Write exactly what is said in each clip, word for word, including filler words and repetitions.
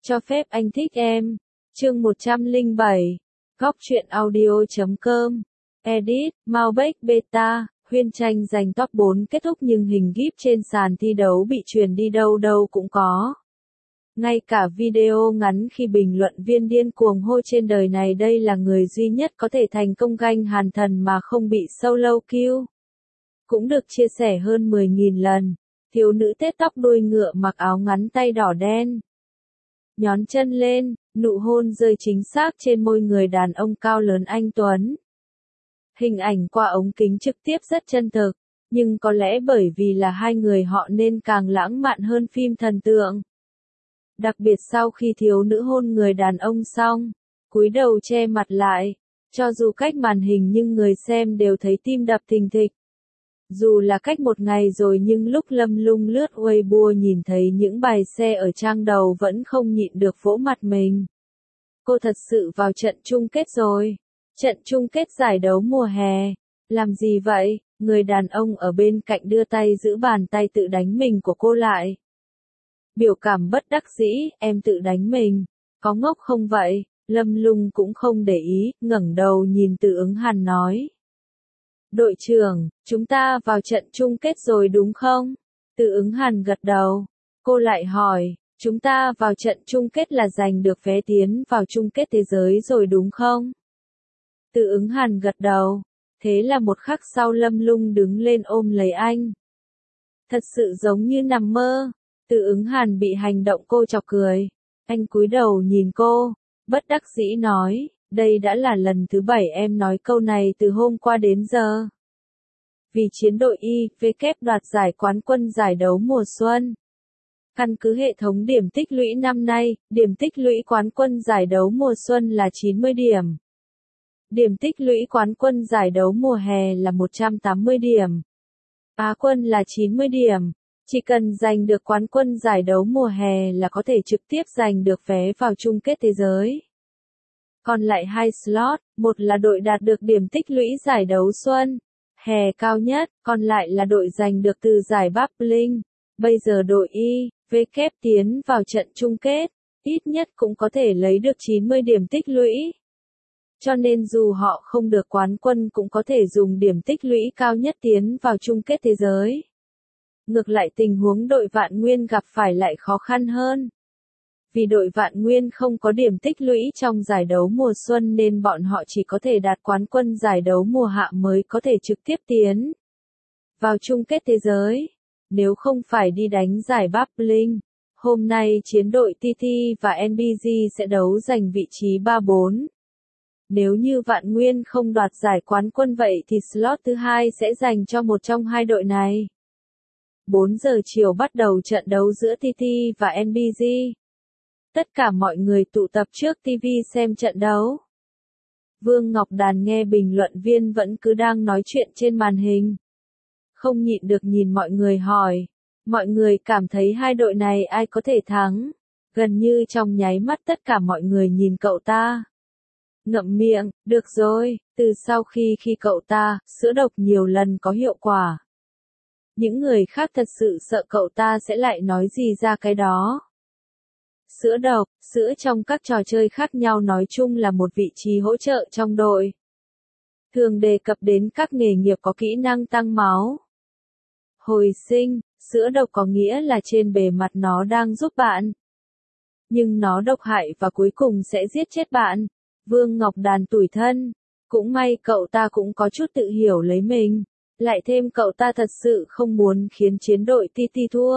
Cho phép anh thích em. Chương một trăm lẻ bảy. Góc truyện audio chấm com. Edit, Malbec Beta, Huyên tranh giành top bốn kết thúc nhưng hình gíp trên sàn thi đấu bị truyền đi đâu đâu cũng có. Ngay cả video ngắn khi bình luận viên điên cuồng hô trên đời này đây là người duy nhất có thể thành công ganh hàn thần mà không bị solo kill. Cũng được chia sẻ hơn mười nghìn lần. Thiếu nữ tết tóc đuôi ngựa mặc áo ngắn tay đỏ đen. Nhón chân lên, nụ hôn rơi chính xác trên môi người đàn ông cao lớn anh tuấn. Hình ảnh qua ống kính trực tiếp rất chân thực, nhưng có lẽ bởi vì là hai người họ nên càng lãng mạn hơn phim thần tượng. Đặc biệt sau khi thiếu nữ hôn người đàn ông xong, cúi đầu che mặt lại, cho dù cách màn hình nhưng người xem đều thấy tim đập thình thịch. Dù là cách một ngày rồi nhưng lúc Lâm Lung lướt Weibo nhìn thấy những bài xe ở trang đầu vẫn không nhịn được vỗ mặt mình. Cô thật sự vào trận chung kết rồi. Trận chung kết giải đấu mùa hè. Làm gì vậy? Người đàn ông ở bên cạnh đưa tay giữ bàn tay tự đánh mình của cô lại. Biểu cảm bất đắc dĩ, em tự đánh mình. Có ngốc không vậy? Lâm Lung cũng không để ý, ngẩng đầu nhìn Từ Ứng Hàn nói. Đội trưởng, chúng ta vào trận chung kết rồi đúng không? Từ Ứng Hàn gật đầu. Cô lại hỏi, chúng ta vào trận chung kết là giành được vé tiến vào chung kết thế giới rồi đúng không? Từ Ứng Hàn gật đầu. Thế là một khắc sau Lâm Lung đứng lên ôm lấy anh. Thật sự giống như nằm mơ. Từ Ứng Hàn bị hành động cô chọc cười. Anh cúi đầu nhìn cô, bất đắc dĩ nói. Đây đã là lần thứ bảy em nói câu này từ hôm qua đến giờ. Vì chiến đội i vê kép đoạt giải quán quân giải đấu mùa xuân. Căn cứ hệ thống điểm tích lũy năm nay, điểm tích lũy quán quân giải đấu mùa xuân là chín mươi điểm. Điểm tích lũy quán quân giải đấu mùa hè là một trăm tám mươi điểm. Á quân là chín mươi điểm. Chỉ cần giành được quán quân giải đấu mùa hè là có thể trực tiếp giành được vé vào chung kết thế giới. Còn lại hai slot, một là đội đạt được điểm tích lũy giải đấu xuân, hè cao nhất, còn lại là đội giành được từ giải Bubbling. Bây giờ đội i vê kép tiến vào trận chung kết, ít nhất cũng có thể lấy được chín mươi điểm tích lũy. Cho nên dù họ không được quán quân cũng có thể dùng điểm tích lũy cao nhất tiến vào chung kết thế giới. Ngược lại tình huống đội Vạn Nguyên gặp phải lại khó khăn hơn. Vì đội Vạn Nguyên không có điểm tích lũy trong giải đấu mùa xuân nên bọn họ chỉ có thể đạt quán quân giải đấu mùa hạ mới có thể trực tiếp tiến vào chung kết thế giới. Nếu không phải đi đánh giải Bubbling, hôm nay chiến đội tê tê và en bê giê sẽ đấu giành vị trí ba bốn. Nếu như Vạn Nguyên không đoạt giải quán quân vậy thì slot thứ hai sẽ dành cho một trong hai đội này. bốn giờ chiều bắt đầu trận đấu giữa tê tê và en bê giê. Tất cả mọi người tụ tập trước ti vi xem trận đấu. Vương Ngọc Đàn nghe bình luận viên vẫn cứ đang nói chuyện trên màn hình. Không nhịn được nhìn mọi người hỏi. Mọi người cảm thấy hai đội này ai có thể thắng. Gần như trong nháy mắt tất cả mọi người nhìn cậu ta. Ngậm miệng, được rồi, từ sau khi khi cậu ta, sữa độc nhiều lần có hiệu quả. Những người khác thật sự sợ cậu ta sẽ lại nói gì ra cái đó. Sữa độc, sữa trong các trò chơi khác nhau nói chung là một vị trí hỗ trợ trong đội. Thường đề cập đến các nghề nghiệp có kỹ năng tăng máu. Hồi sinh, sữa độc có nghĩa là trên bề mặt nó đang giúp bạn. Nhưng nó độc hại và cuối cùng sẽ giết chết bạn. Vương Ngọc Đàn tủi thân. Cũng may cậu ta cũng có chút tự hiểu lấy mình. Lại thêm cậu ta thật sự không muốn khiến chiến đội tê tê thua.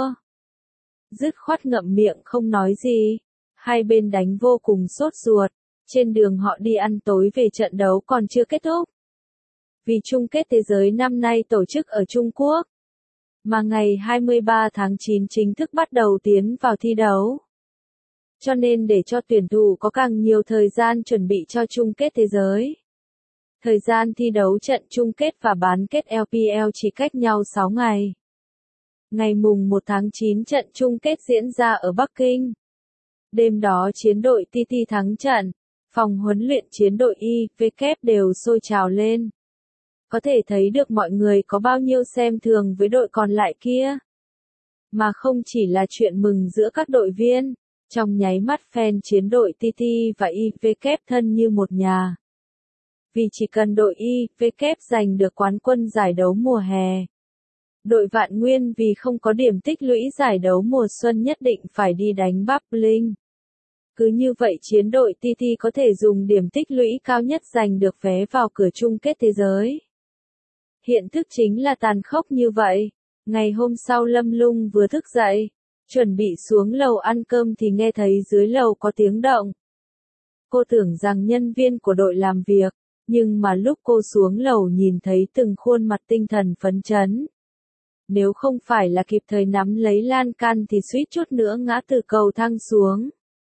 Dứt khoát ngậm miệng không nói gì. Hai bên đánh vô cùng sốt ruột. Trên đường họ đi ăn tối về trận đấu còn chưa kết thúc. Vì chung kết thế giới năm nay tổ chức ở Trung Quốc. Mà ngày hai mươi ba tháng chín chính thức bắt đầu tiến vào thi đấu. Cho nên để cho tuyển thủ có càng nhiều thời gian chuẩn bị cho chung kết thế giới. Thời gian thi đấu trận chung kết và bán kết lờ pê lờ chỉ cách nhau sáu ngày. Ngày mùng một tháng chín trận chung kết diễn ra ở Bắc Kinh. Đêm đó chiến đội tê tê thắng trận, phòng huấn luyện chiến đội i vê kép đều sôi trào lên. Có thể thấy được mọi người có bao nhiêu xem thường với đội còn lại kia. Mà không chỉ là chuyện mừng giữa các đội viên, Trong nháy mắt fan chiến đội tê tê và i vê kép thân như một nhà. Vì chỉ cần đội i vê kép giành được quán quân giải đấu mùa hè, đội Vạn Nguyên vì không có điểm tích lũy giải đấu mùa xuân nhất định phải đi đánh Bắc Linh. Cứ như vậy chiến đội tê tê có thể dùng điểm tích lũy cao nhất giành được vé vào cửa chung kết thế giới. Hiện thực chính là tàn khốc như vậy. Ngày hôm sau Lâm Lung vừa thức dậy, chuẩn bị xuống lầu ăn cơm thì nghe thấy dưới lầu có tiếng động. Cô tưởng rằng nhân viên của đội làm việc, nhưng mà lúc cô xuống lầu nhìn thấy từng khuôn mặt tinh thần phấn chấn. Nếu không phải là kịp thời nắm lấy lan can thì suýt chút nữa ngã từ cầu thang xuống.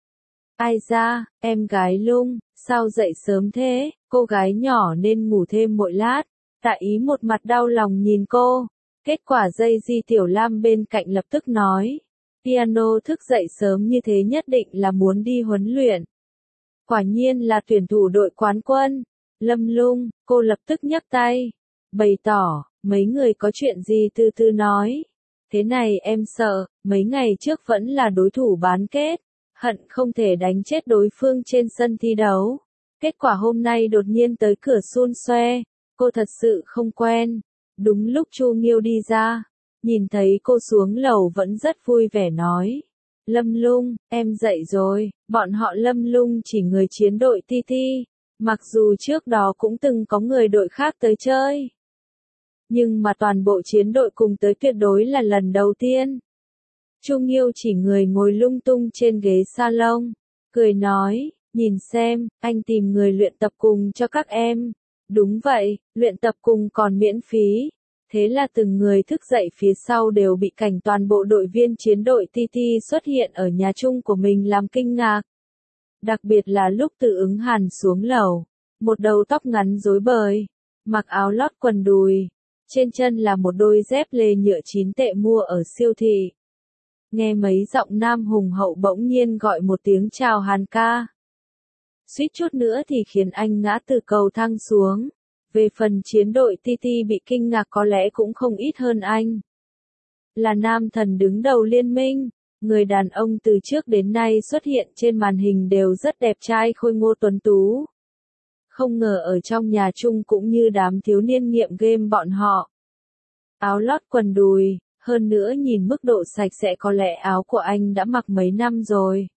Ai ra, em gái Lung, sao dậy sớm thế, cô gái nhỏ nên ngủ thêm một lát. Tạ Ý một mặt đau lòng nhìn cô. Kết quả dây Di Tiểu Lam bên cạnh lập tức nói. Piano thức dậy sớm như thế nhất định là muốn đi huấn luyện. Quả nhiên là tuyển thủ đội quán quân. Lâm Lung, cô lập tức nhấc tay. Bày tỏ, mấy người có chuyện gì từ từ nói. Thế này em sợ, mấy ngày trước vẫn là đối thủ bán kết. Hận không thể đánh chết đối phương trên sân thi đấu. Kết quả hôm nay đột nhiên tới cửa xun xoe. Cô thật sự không quen. Đúng lúc Chu Nghiêu đi ra, nhìn thấy cô xuống lầu vẫn rất vui vẻ nói. Lâm Lung, em dậy rồi, bọn họ Lâm Lung chỉ người chiến đội tê tê, mặc dù trước đó cũng từng có người đội khác tới chơi. Nhưng mà toàn bộ chiến đội cùng tới tuyệt đối là lần đầu tiên. Chu Nghiêu chỉ người ngồi lung tung trên ghế salon, cười nói, nhìn xem, anh tìm người luyện tập cùng cho các em. Đúng vậy, luyện tập cùng còn miễn phí. Thế là từng người thức dậy phía sau đều bị cảnh toàn bộ đội viên chiến đội tê tê xuất hiện ở nhà chung của mình làm kinh ngạc. Đặc biệt là lúc Từ Ứng Hàn xuống lầu, một đầu tóc ngắn rối bời, mặc áo lót quần đùi, trên chân là một đôi dép lê nhựa chín tệ mua ở siêu thị. Nghe mấy giọng nam hùng hậu bỗng nhiên gọi một tiếng chào Hàn ca. Suýt chút nữa thì khiến anh ngã từ cầu thang xuống. Về phần chiến đội tê tê bị kinh ngạc có lẽ cũng không ít hơn anh. Là nam thần đứng đầu liên minh, người đàn ông từ trước đến nay xuất hiện trên màn hình đều rất đẹp trai khôi ngô tuấn tú. Không ngờ ở trong nhà chung cũng như đám thiếu niên nghiện game bọn họ. Áo lót quần đùi, hơn nữa nhìn mức độ sạch sẽ có lẽ áo của anh đã mặc mấy năm rồi.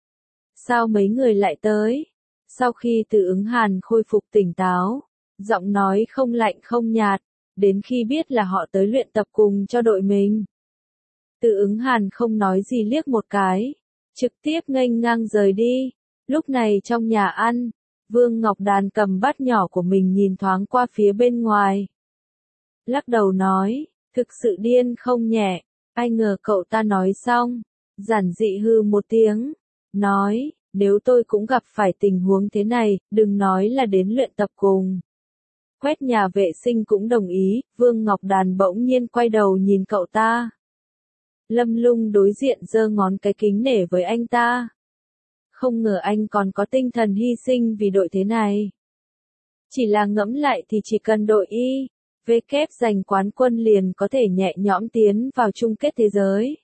Sao mấy người lại tới? Sau khi Từ Ứng Hàn khôi phục tỉnh táo, giọng nói không lạnh không nhạt, đến khi biết là họ tới luyện tập cùng cho đội mình. Từ Ứng Hàn không nói gì liếc một cái, trực tiếp nghênh ngang rời đi. Lúc này trong nhà ăn, Vương Ngọc Đàn cầm bát nhỏ của mình nhìn thoáng qua phía bên ngoài. Lắc đầu nói, thực sự điên không nhẹ, ai ngờ cậu ta nói xong, giản dị hư một tiếng, nói, nếu tôi cũng gặp phải tình huống thế này, đừng nói là đến luyện tập cùng. Quét nhà vệ sinh cũng đồng ý, Vương Ngọc Đàn bỗng nhiên quay đầu nhìn cậu ta. Lâm Lung đối diện giơ ngón cái kính nể với anh ta. Không ngờ anh còn có tinh thần hy sinh vì đội thế này. Chỉ là ngẫm lại thì chỉ cần đội i vê kép giành quán quân liền có thể nhẹ nhõm tiến vào chung kết thế giới.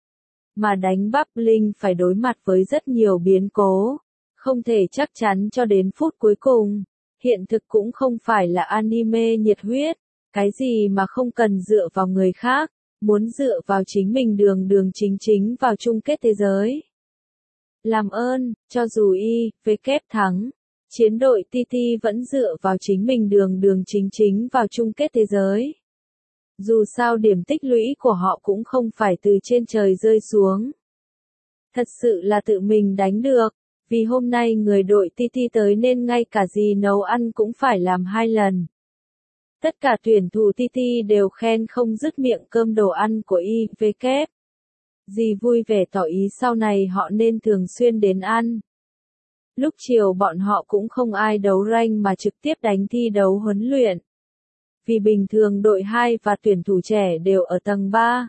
Mà đánh Bắc Linh phải đối mặt với rất nhiều biến cố, không thể chắc chắn cho đến phút cuối cùng. Hiện thực cũng không phải là anime nhiệt huyết, cái gì mà không cần dựa vào người khác, muốn dựa vào chính mình đường đường chính chính vào chung kết thế giới. Làm ơn, cho dù i vê kép thắng, chiến đội tê tê vẫn dựa vào chính mình đường đường chính chính vào chung kết thế giới. Dù sao điểm tích lũy của họ cũng không phải từ trên trời rơi xuống. Thật sự là tự mình đánh được, vì hôm nay người đội tê tê tới nên ngay cả gì nấu ăn cũng phải làm hai lần. Tất cả tuyển thủ tê tê đều khen không dứt miệng cơm đồ ăn của i vê kép. Dì vui vẻ tỏ ý sau này họ nên thường xuyên đến ăn. Lúc chiều bọn họ cũng không ai đấu rank mà trực tiếp đánh thi đấu huấn luyện. Vì bình thường đội hai và tuyển thủ trẻ đều ở tầng ba.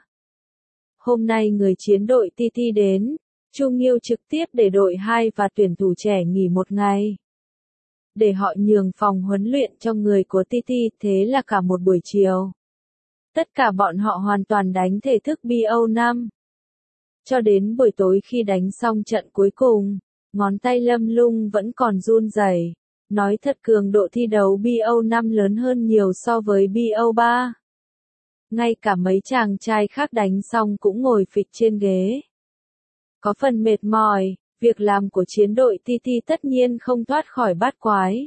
Hôm nay người chiến đội tê tê đến, Chu Nghiêu trực tiếp để đội hai và tuyển thủ trẻ nghỉ một ngày. Để họ nhường phòng huấn luyện cho người của tê tê, thế là cả một buổi chiều. Tất cả bọn họ hoàn toàn đánh thể thức bê o năm. Cho đến buổi tối khi đánh xong trận cuối cùng, ngón tay Lâm Lung vẫn còn run rẩy. Nói thật cường độ thi đấu bê o năm lớn hơn nhiều so với bê o ba. Ngay cả mấy chàng trai khác đánh xong cũng ngồi phịch trên ghế. Có phần mệt mỏi, việc làm của chiến đội tê tê tất nhiên không thoát khỏi bát quái.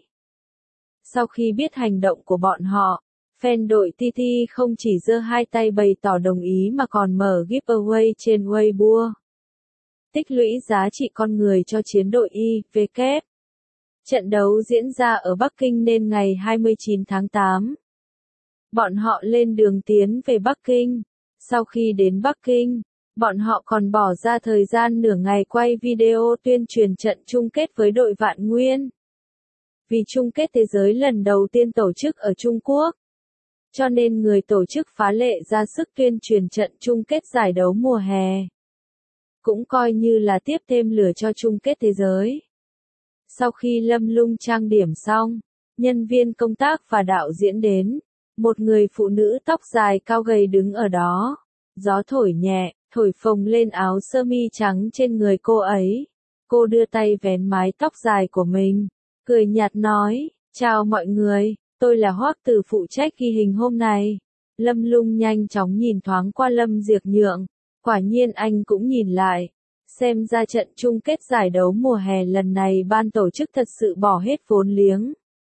Sau khi biết hành động của bọn họ, fan đội tê tê không chỉ giơ hai tay bày tỏ đồng ý mà còn mở giveaway trên Weibo. Tích lũy giá trị con người cho chiến đội i vê kép. Trận đấu diễn ra ở Bắc Kinh nên ngày hai mươi chín tháng tám. Bọn họ lên đường tiến về Bắc Kinh. Sau khi đến Bắc Kinh, bọn họ còn bỏ ra thời gian nửa ngày quay video tuyên truyền trận chung kết với đội Vạn Nguyên. Vì chung kết thế giới lần đầu tiên tổ chức ở Trung Quốc, cho nên người tổ chức phá lệ ra sức tuyên truyền trận chung kết giải đấu mùa hè. Cũng coi như là tiếp thêm lửa cho chung kết thế giới. Sau khi Lâm Lung trang điểm xong, nhân viên công tác và đạo diễn đến, một người phụ nữ tóc dài cao gầy đứng ở đó. Gió thổi nhẹ, thổi phồng lên áo sơ mi trắng trên người cô ấy. Cô đưa tay vén mái tóc dài của mình, cười nhạt nói, chào mọi người, tôi là Hoắc Từ phụ trách ghi hình hôm nay. Lâm Lung nhanh chóng nhìn thoáng qua Lâm Diệc Nhượng, quả nhiên anh cũng nhìn lại. Xem ra trận chung kết giải đấu mùa hè lần này ban tổ chức thật sự bỏ hết vốn liếng.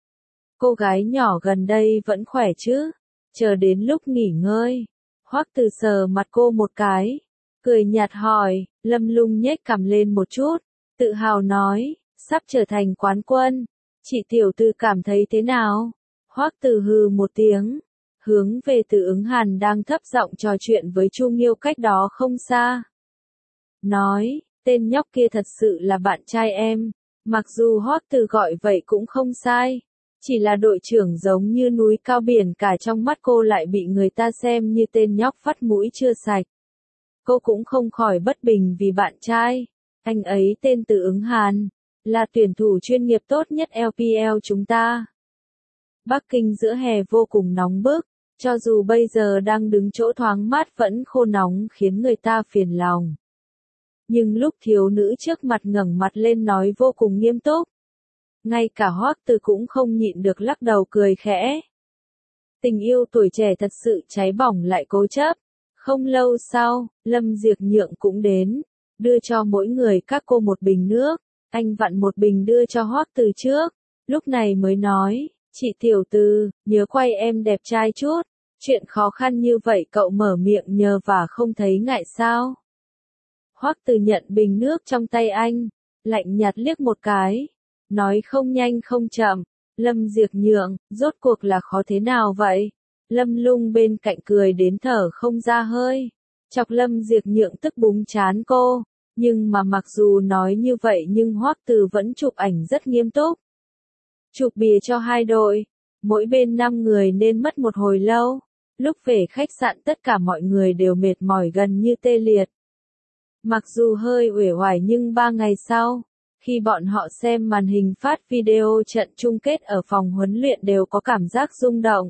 Cô gái nhỏ gần đây vẫn khỏe chứ? Chờ đến lúc nghỉ ngơi. Hoắc Từ sờ mặt cô một cái, cười nhạt hỏi. Lâm Lung nhếch cằm lên một chút, tự hào nói, sắp trở thành quán quân. Chị tiểu thư cảm thấy thế nào? Hoắc Từ hừ một tiếng, hướng về Từ Ứng Hàn đang thấp giọng trò chuyện với Chu Nghiêu cách đó không xa. Nói, tên nhóc kia thật sự là bạn trai em. Mặc dù Hoắc Từ gọi vậy cũng không sai. Chỉ là đội trưởng giống như núi cao biển cả trong mắt cô lại bị người ta xem như tên nhóc vắt mũi chưa sạch. Cô cũng không khỏi bất bình vì bạn trai. Anh ấy tên Từ Ứng Hàn, là tuyển thủ chuyên nghiệp tốt nhất lờ pê lờ chúng ta. Bắc Kinh giữa hè vô cùng nóng bức, cho dù bây giờ đang đứng chỗ thoáng mát vẫn khô nóng khiến người ta phiền lòng. Nhưng lúc thiếu nữ trước mặt ngẩng mặt lên nói vô cùng nghiêm túc. Ngay cả Hoắc Từ cũng không nhịn được lắc đầu cười khẽ. Tình yêu tuổi trẻ thật sự cháy bỏng lại cố chấp. Không lâu sau, Lâm Diệc Nhượng cũng đến, đưa cho mỗi người các cô một bình nước. Anh vặn một bình đưa cho Hoắc Từ trước, lúc này mới nói, chị tiểu thư, nhớ quay em đẹp trai chút. Chuyện khó khăn như vậy cậu mở miệng nhờ và không thấy ngại sao? Hoắc Từ nhận bình nước trong tay anh, lạnh nhạt liếc một cái, nói không nhanh không chậm. Lâm Diệc Nhượng, rốt cuộc là khó thế nào vậy? Lâm Lung bên cạnh cười đến thở không ra hơi, chọc Lâm Diệc Nhượng tức búng chán cô. Nhưng mà mặc dù nói như vậy nhưng Hoắc Từ vẫn chụp ảnh rất nghiêm túc. Chụp bìa cho hai đội, mỗi bên năm người nên mất một hồi lâu. Lúc về khách sạn tất cả mọi người đều mệt mỏi gần như tê liệt. Mặc dù hơi uể oải nhưng ba ngày sau, khi bọn họ xem màn hình phát video trận chung kết ở phòng huấn luyện đều có cảm giác rung động.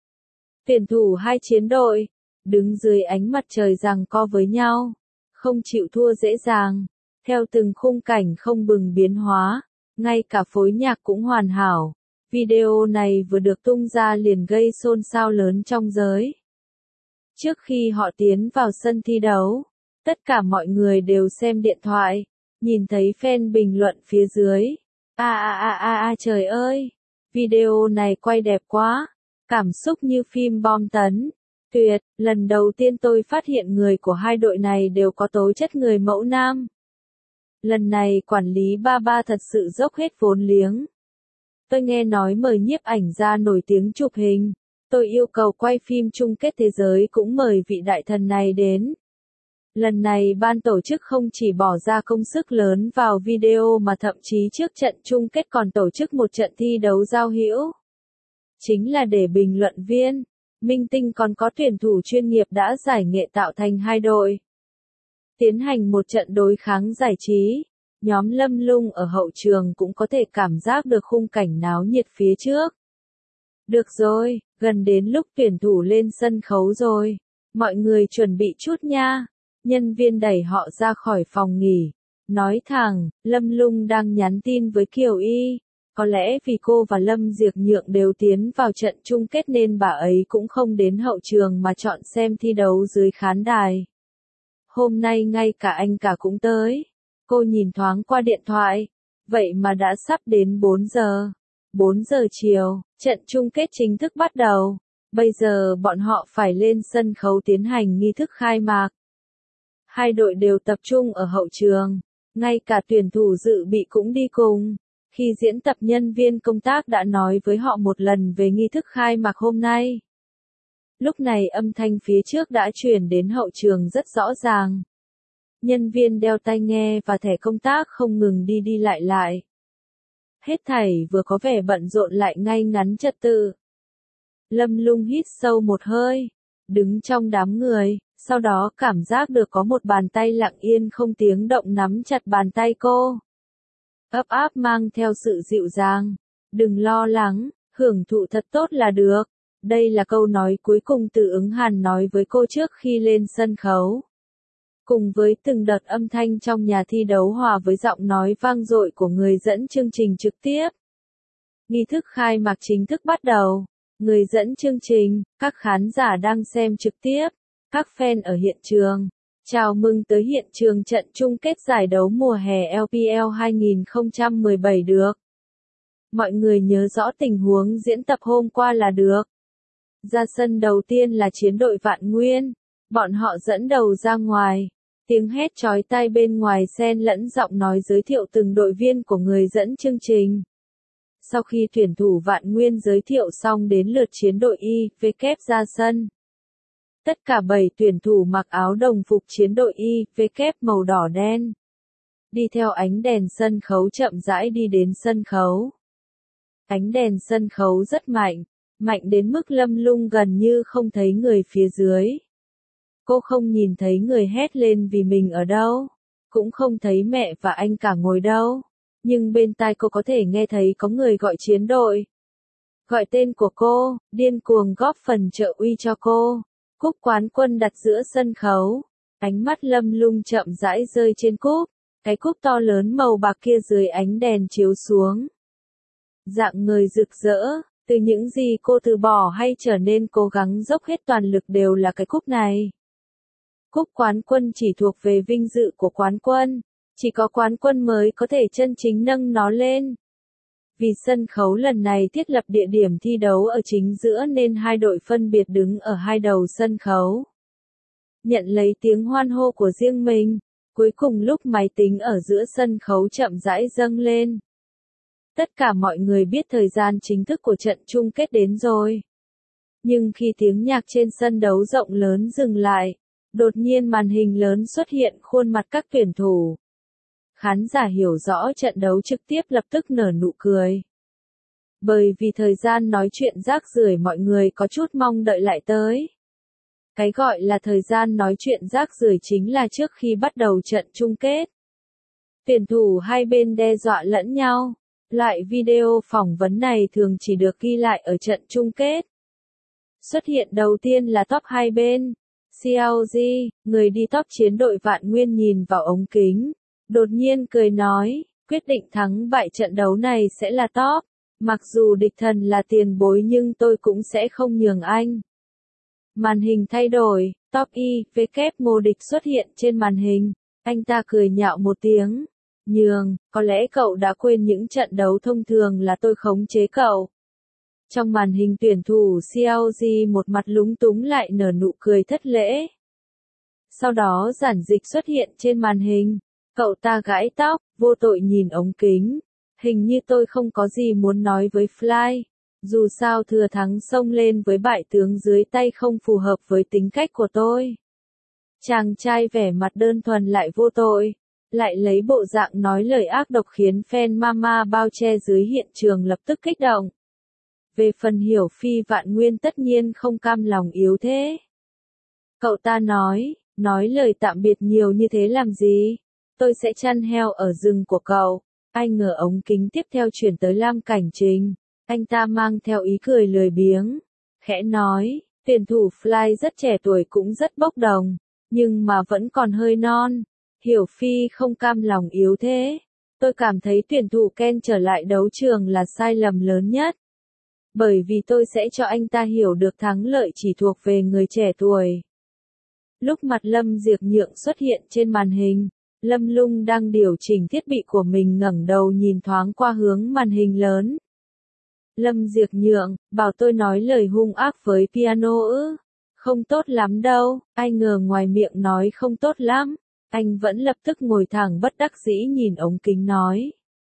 Tuyển thủ hai chiến đội, đứng dưới ánh mặt trời giằng co với nhau, không chịu thua dễ dàng, theo từng khung cảnh không bừng biến hóa, ngay cả phối nhạc cũng hoàn hảo. Video này vừa được tung ra liền gây xôn xao lớn trong giới. Trước khi họ tiến vào sân thi đấu, tất cả mọi người đều xem điện thoại, nhìn thấy fan bình luận phía dưới. A a a a a trời ơi, video này quay đẹp quá, cảm xúc như phim bom tấn. Tuyệt, lần đầu tiên tôi phát hiện người của hai đội này đều có tố chất người mẫu nam. Lần này quản lý ba ba thật sự dốc hết vốn liếng. Tôi nghe nói mời nhiếp ảnh gia nổi tiếng chụp hình. Tôi yêu cầu quay phim chung kết thế giới cũng mời vị đại thần này đến. Lần này ban tổ chức không chỉ bỏ ra công sức lớn vào video mà thậm chí trước trận chung kết còn tổ chức một trận thi đấu giao hữu. Chính là để bình luận viên, minh tinh còn có tuyển thủ chuyên nghiệp đã giải nghệ tạo thành hai đội. Tiến hành một trận đối kháng giải trí, nhóm Lâm Lung ở hậu trường cũng có thể cảm giác được khung cảnh náo nhiệt phía trước. Được rồi, gần đến lúc tuyển thủ lên sân khấu rồi, mọi người chuẩn bị chút nha. Nhân viên đẩy họ ra khỏi phòng nghỉ. Nói thẳng, Lâm Lung đang nhắn tin với Kiều Y. Có lẽ vì cô và Lâm Diệc Nhượng đều tiến vào trận chung kết nên bà ấy cũng không đến hậu trường mà chọn xem thi đấu dưới khán đài. Hôm nay ngay cả anh cả cũng tới. Cô nhìn thoáng qua điện thoại. Vậy mà đã sắp đến bốn giờ. bốn giờ chiều, trận chung kết chính thức bắt đầu. Bây giờ bọn họ phải lên sân khấu tiến hành nghi thức khai mạc. Hai đội đều tập trung ở hậu trường. Ngay cả tuyển thủ dự bị cũng đi cùng. Khi diễn tập nhân viên công tác đã nói với họ một lần về nghi thức khai mạc hôm nay. Lúc này âm thanh phía trước đã truyền đến hậu trường rất rõ ràng. Nhân viên đeo tai nghe và thẻ công tác không ngừng đi đi lại lại. Hết thảy vừa có vẻ bận rộn lại ngay ngắn trật tự. Lâm Lung hít sâu một hơi, đứng trong đám người, sau đó cảm giác được có một bàn tay lặng yên không tiếng động nắm chặt bàn tay cô. Ấp áp mang theo sự dịu dàng. Đừng lo lắng, hưởng thụ thật tốt là được. Đây là câu nói cuối cùng Từ Ứng Hàn nói với cô trước khi lên sân khấu. Cùng với từng đợt âm thanh trong nhà thi đấu hòa với giọng nói vang dội của người dẫn chương trình trực tiếp. Nghi thức khai mạc chính thức bắt đầu. Người dẫn chương trình, các khán giả đang xem trực tiếp, các fan ở hiện trường. Chào mừng tới hiện trường trận chung kết giải đấu mùa hè L P L hai không một bảy được. Mọi người nhớ rõ tình huống diễn tập hôm qua là được. Ra sân đầu tiên là chiến đội Vạn Nguyên. Bọn họ dẫn đầu ra ngoài. Tiếng hét chói tai bên ngoài xen lẫn giọng nói giới thiệu từng đội viên của người dẫn chương trình. Sau khi tuyển thủ Vạn Nguyên giới thiệu xong đến lượt chiến đội Y W ra sân. Tất cả bảy tuyển thủ mặc áo đồng phục chiến đội Y W màu đỏ đen. Đi theo ánh đèn sân khấu chậm rãi đi đến sân khấu. Ánh đèn sân khấu rất mạnh, mạnh đến mức Lâm Lung gần như không thấy người phía dưới. Cô không nhìn thấy người hét lên vì mình ở đâu, cũng không thấy mẹ và anh cả ngồi đâu, nhưng bên tai cô có thể nghe thấy có người gọi chiến đội. Gọi tên của cô, điên cuồng góp phần trợ uy cho cô. Cúp quán quân đặt giữa sân khấu. Ánh mắt Lâm Lung chậm rãi rơi trên cúp. Cái cúp to lớn màu bạc kia dưới ánh đèn chiếu xuống. Dạng người rực rỡ, từ những gì cô từ bỏ hay trở nên cố gắng dốc hết toàn lực đều là cái cúp này. Cúp quán quân chỉ thuộc về vinh dự của quán quân. Chỉ có quán quân mới có thể chân chính nâng nó lên. Vì sân khấu lần này thiết lập địa điểm thi đấu ở chính giữa nên hai đội phân biệt đứng ở hai đầu sân khấu. Nhận lấy tiếng hoan hô của riêng mình, cuối cùng lúc máy tính ở giữa sân khấu chậm rãi dâng lên. Tất cả mọi người biết thời gian chính thức của trận chung kết đến rồi. Nhưng khi tiếng nhạc trên sân đấu rộng lớn dừng lại, đột nhiên màn hình lớn xuất hiện khuôn mặt các tuyển thủ. Khán giả hiểu rõ trận đấu trực tiếp lập tức nở nụ cười. Bởi vì thời gian nói chuyện rác rưởi mọi người có chút mong đợi lại tới. Cái gọi là thời gian nói chuyện rác rưởi chính là trước khi bắt đầu trận chung kết. Tuyển thủ hai bên đe dọa lẫn nhau. Loại video phỏng vấn này thường chỉ được ghi lại ở trận chung kết. Xuất hiện đầu tiên là top hai bên. xê lờ giê, người đi top chiến đội Vạn Nguyên nhìn vào ống kính. Đột nhiên cười nói, quyết định thắng bại trận đấu này sẽ là top. Mặc dù địch thần là tiền bối nhưng tôi cũng sẽ không nhường anh. Màn hình thay đổi, top Y W Ngô Địch xuất hiện trên màn hình. Anh ta cười nhạo một tiếng. Nhường, có lẽ cậu đã quên những trận đấu thông thường là tôi khống chế cậu. Trong màn hình tuyển thủ xê lờ giê một mặt lúng túng lại nở nụ cười thất lễ. Sau đó giản dịch xuất hiện trên màn hình. Cậu ta gãi tóc, vô tội nhìn ống kính. Hình như tôi không có gì muốn nói với Fly. Dù sao thừa thắng xông lên với bại tướng dưới tay không phù hợp với tính cách của tôi. Chàng trai vẻ mặt đơn thuần lại vô tội. Lại lấy bộ dạng nói lời ác độc khiến fan mama bao che dưới hiện trường lập tức kích động. Về phần Hiểu Phi Vạn Nguyên tất nhiên không cam lòng yếu thế. Cậu ta nói, nói lời tạm biệt nhiều như thế làm gì? Tôi sẽ chăn heo ở rừng của cậu. Anh ngờ ống kính tiếp theo chuyển tới Lam Cảnh Trình. Anh ta mang theo ý cười lười biếng. Khẽ nói, tuyển thủ Fly rất trẻ tuổi cũng rất bốc đồng. nhưng mà vẫn còn hơi non. Hiểu Phi không cam lòng yếu thế. Tôi cảm thấy tuyển thủ Ken trở lại đấu trường là sai lầm lớn nhất. Bởi vì tôi sẽ cho anh ta hiểu được thắng lợi chỉ thuộc về người trẻ tuổi. Lúc mặt Lâm Diệp Nhượng xuất hiện trên màn hình, Lâm Lung đang điều chỉnh thiết bị của mình ngẩng đầu nhìn thoáng qua hướng màn hình lớn. Lâm Diệp Nhượng, bảo tôi nói lời hung ác với piano ư? Không tốt lắm đâu, ai ngờ ngoài miệng nói không tốt lắm. Anh vẫn lập tức ngồi thẳng bất đắc dĩ nhìn ống kính nói.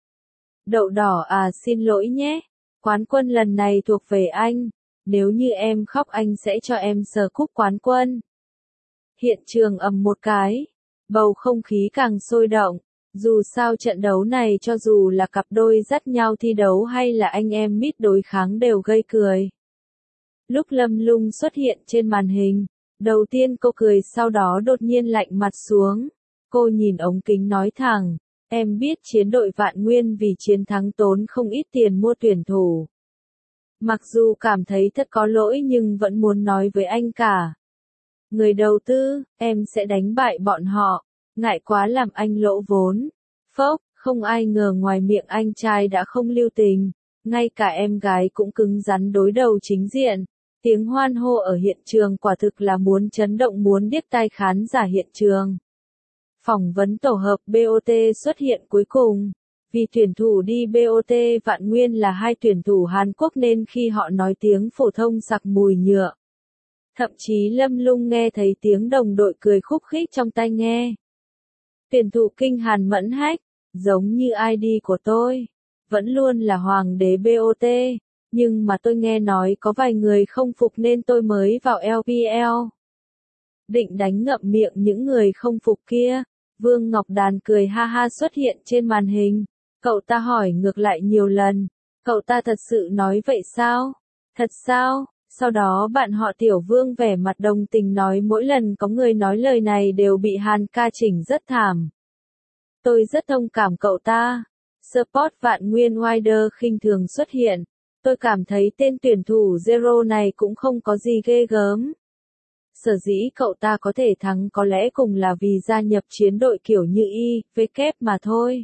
Đậu đỏ à, xin lỗi nhé. Quán quân lần này thuộc về anh. Nếu như em khóc anh sẽ cho em sờ cúp quán quân. Hiện trường ầm một cái. Bầu không khí càng sôi động. Dù sao trận đấu này cho dù là cặp đôi dắt nhau thi đấu hay là anh em mít đối kháng đều gây cười. Lúc Lâm Lung xuất hiện trên màn hình, đầu tiên cô cười sau đó đột nhiên lạnh mặt xuống. Cô nhìn ống kính nói thẳng, em biết chiến đội Vạn Nguyên vì chiến thắng tốn không ít tiền mua tuyển thủ. Mặc dù cảm thấy thật có lỗi nhưng vẫn muốn nói với anh cả. Người đầu tư, em sẽ đánh bại bọn họ, ngại quá làm anh lỗ vốn. Phốc, không ai ngờ ngoài miệng anh trai đã không lưu tình, ngay cả em gái cũng cứng rắn đối đầu chính diện. Tiếng hoan hô ở hiện trường quả thực là muốn chấn động muốn điếc tai khán giả hiện trường. Phỏng vấn tổ hợp bê o tê xuất hiện cuối cùng. Vì tuyển thủ đi bê o tê Vạn Nguyên là hai tuyển thủ Hàn Quốc nên khi họ nói tiếng phổ thông sặc mùi nhựa. Thậm chí Lâm Lung nghe thấy tiếng đồng đội cười khúc khích trong tai nghe. Tuyển thủ kinh Hàn Mẫn Hách, giống như i đê của tôi, vẫn luôn là hoàng đế bê o tê, nhưng mà tôi nghe nói có vài người không phục nên tôi mới vào lờ pê lờ. Định đánh ngậm miệng những người không phục kia, Vương Ngọc Đàn cười ha ha xuất hiện trên màn hình, cậu ta hỏi ngược lại nhiều lần, cậu ta thật sự nói vậy sao? Thật sao? Sau đó bạn họ Tiểu Vương vẻ mặt đồng tình nói mỗi lần có người nói lời này đều bị Hàn ca chỉnh rất thảm. Tôi rất thông cảm cậu ta. Sport Vạn Nguyên Wider khinh thường xuất hiện. Tôi cảm thấy tên tuyển thủ Zero này cũng không có gì ghê gớm. Sở dĩ cậu ta có thể thắng có lẽ cùng là vì gia nhập chiến đội kiểu như Y, W mà thôi.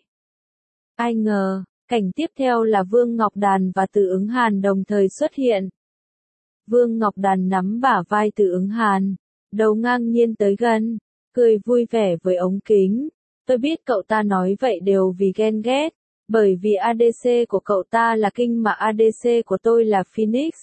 Ai ngờ, cảnh tiếp theo là Vương Ngọc Đàn và Từ Ứng Hàn đồng thời xuất hiện. Vương Ngọc Đàn nắm bả vai Từ Ứng Hàn, đầu ngang nhiên tới gần, cười vui vẻ với ống kính. Tôi biết cậu ta nói vậy đều vì ghen ghét, bởi vì a đê xê của cậu ta là King mà a đê xê của tôi là Phoenix.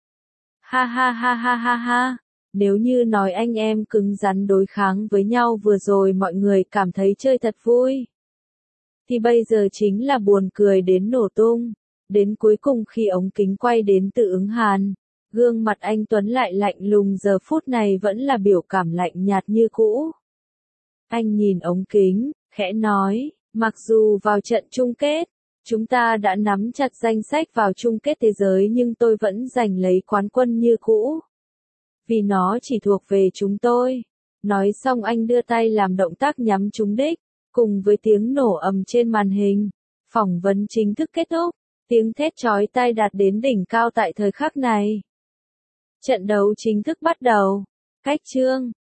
Ha ha ha ha ha ha, nếu như nói anh em cứng rắn đối kháng với nhau vừa rồi mọi người cảm thấy chơi thật vui. Thì bây giờ chính là buồn cười đến nổ tung, đến cuối cùng khi ống kính quay đến Từ Ứng Hàn. Gương mặt anh Tuấn lại lạnh lùng giờ phút này vẫn là biểu cảm lạnh nhạt như cũ. Anh nhìn ống kính, khẽ nói, mặc dù vào trận chung kết, chúng ta đã nắm chặt danh sách vào chung kết thế giới nhưng tôi vẫn giành lấy quán quân như cũ. Vì nó chỉ thuộc về chúng tôi. Nói xong anh đưa tay làm động tác nhắm trúng đích, cùng với tiếng nổ ầm trên màn hình. Phỏng vấn chính thức kết thúc, tiếng thét chói tai đạt đến đỉnh cao tại thời khắc này. Trận đấu chính thức bắt đầu. Cách chương